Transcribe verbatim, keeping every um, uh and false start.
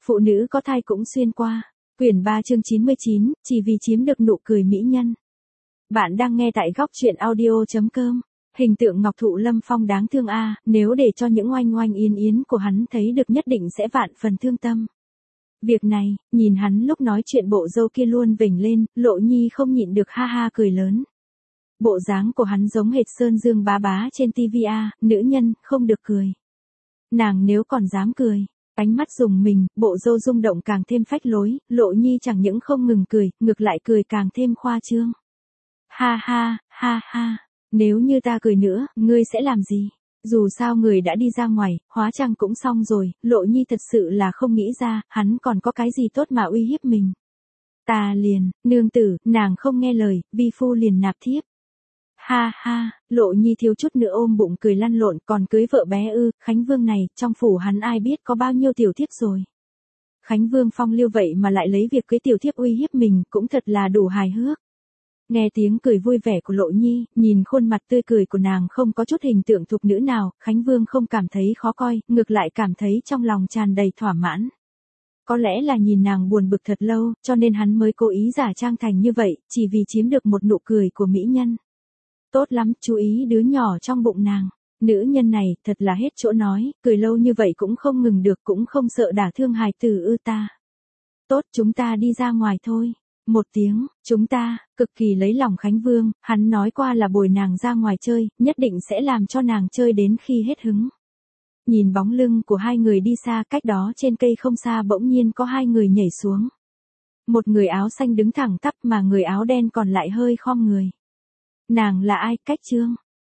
Phụ nữ có thai cũng xuyên qua. Quyển ba chương chín mươi chín, chỉ vì chiếm được nụ cười mỹ nhân. Bạn đang nghe tại góc truyện audio.com. Hình tượng Ngọc Thụ Lâm Phong đáng thương a, nếu để cho những oanh oanh yến yến của hắn thấy được nhất định sẽ vạn phần thương tâm. Việc này, nhìn hắn lúc nói chuyện bộ râu kia luôn vểnh lên, Lộ Nhi không nhịn được ha ha cười lớn. Bộ dáng của hắn giống hệt Sơn Dương bá bá trên tivi a, nữ nhân, không được cười. Nàng nếu còn dám cười. Ánh mắt dùng mình, bộ râu rung động càng thêm phách lối, Lộ Nhi chẳng những không ngừng cười, ngược lại cười càng thêm khoa trương. Ha ha, ha ha, nếu như ta cười nữa, ngươi sẽ làm gì? Dù sao người đã đi ra ngoài, hóa trang cũng xong rồi, Lộ Nhi thật sự là không nghĩ ra, hắn còn có cái gì tốt mà uy hiếp mình. Ta liền, nương tử, nàng không nghe lời, vi phu liền nạp thiếp. Ha ha, Lộ Nhi thiếu chút nữa ôm bụng cười lăn lộn, còn cưới vợ bé ư, Khánh Vương này, trong phủ hắn ai biết có bao nhiêu tiểu thiếp rồi. Khánh Vương phong lưu vậy mà lại lấy việc cưới tiểu thiếp uy hiếp mình, cũng thật là đủ hài hước. Nghe tiếng cười vui vẻ của Lộ Nhi, nhìn khuôn mặt tươi cười của nàng không có chút hình tượng thục nữ nào, Khánh Vương không cảm thấy khó coi, ngược lại cảm thấy trong lòng tràn đầy thỏa mãn. Có lẽ là nhìn nàng buồn bực thật lâu, cho nên hắn mới cố ý giả trang thành như vậy, chỉ vì chiếm được một nụ cười của mỹ nhân. Tốt lắm, chú ý đứa nhỏ trong bụng nàng. Nữ nhân này, thật là hết chỗ nói, cười lâu như vậy cũng không ngừng được, cũng không sợ đả thương hài tử ư ta. Tốt, chúng ta đi ra ngoài thôi. Một tiếng, chúng ta, cực kỳ lấy lòng Khánh Vương, hắn nói qua là bồi nàng ra ngoài chơi, nhất định sẽ làm cho nàng chơi đến khi hết hứng. Nhìn bóng lưng của hai người đi xa, cách đó trên cây không xa bỗng nhiên có hai người nhảy xuống. Một người áo xanh đứng thẳng tắp mà người áo đen còn lại hơi khom người. Nàng là ai, Cách Trương?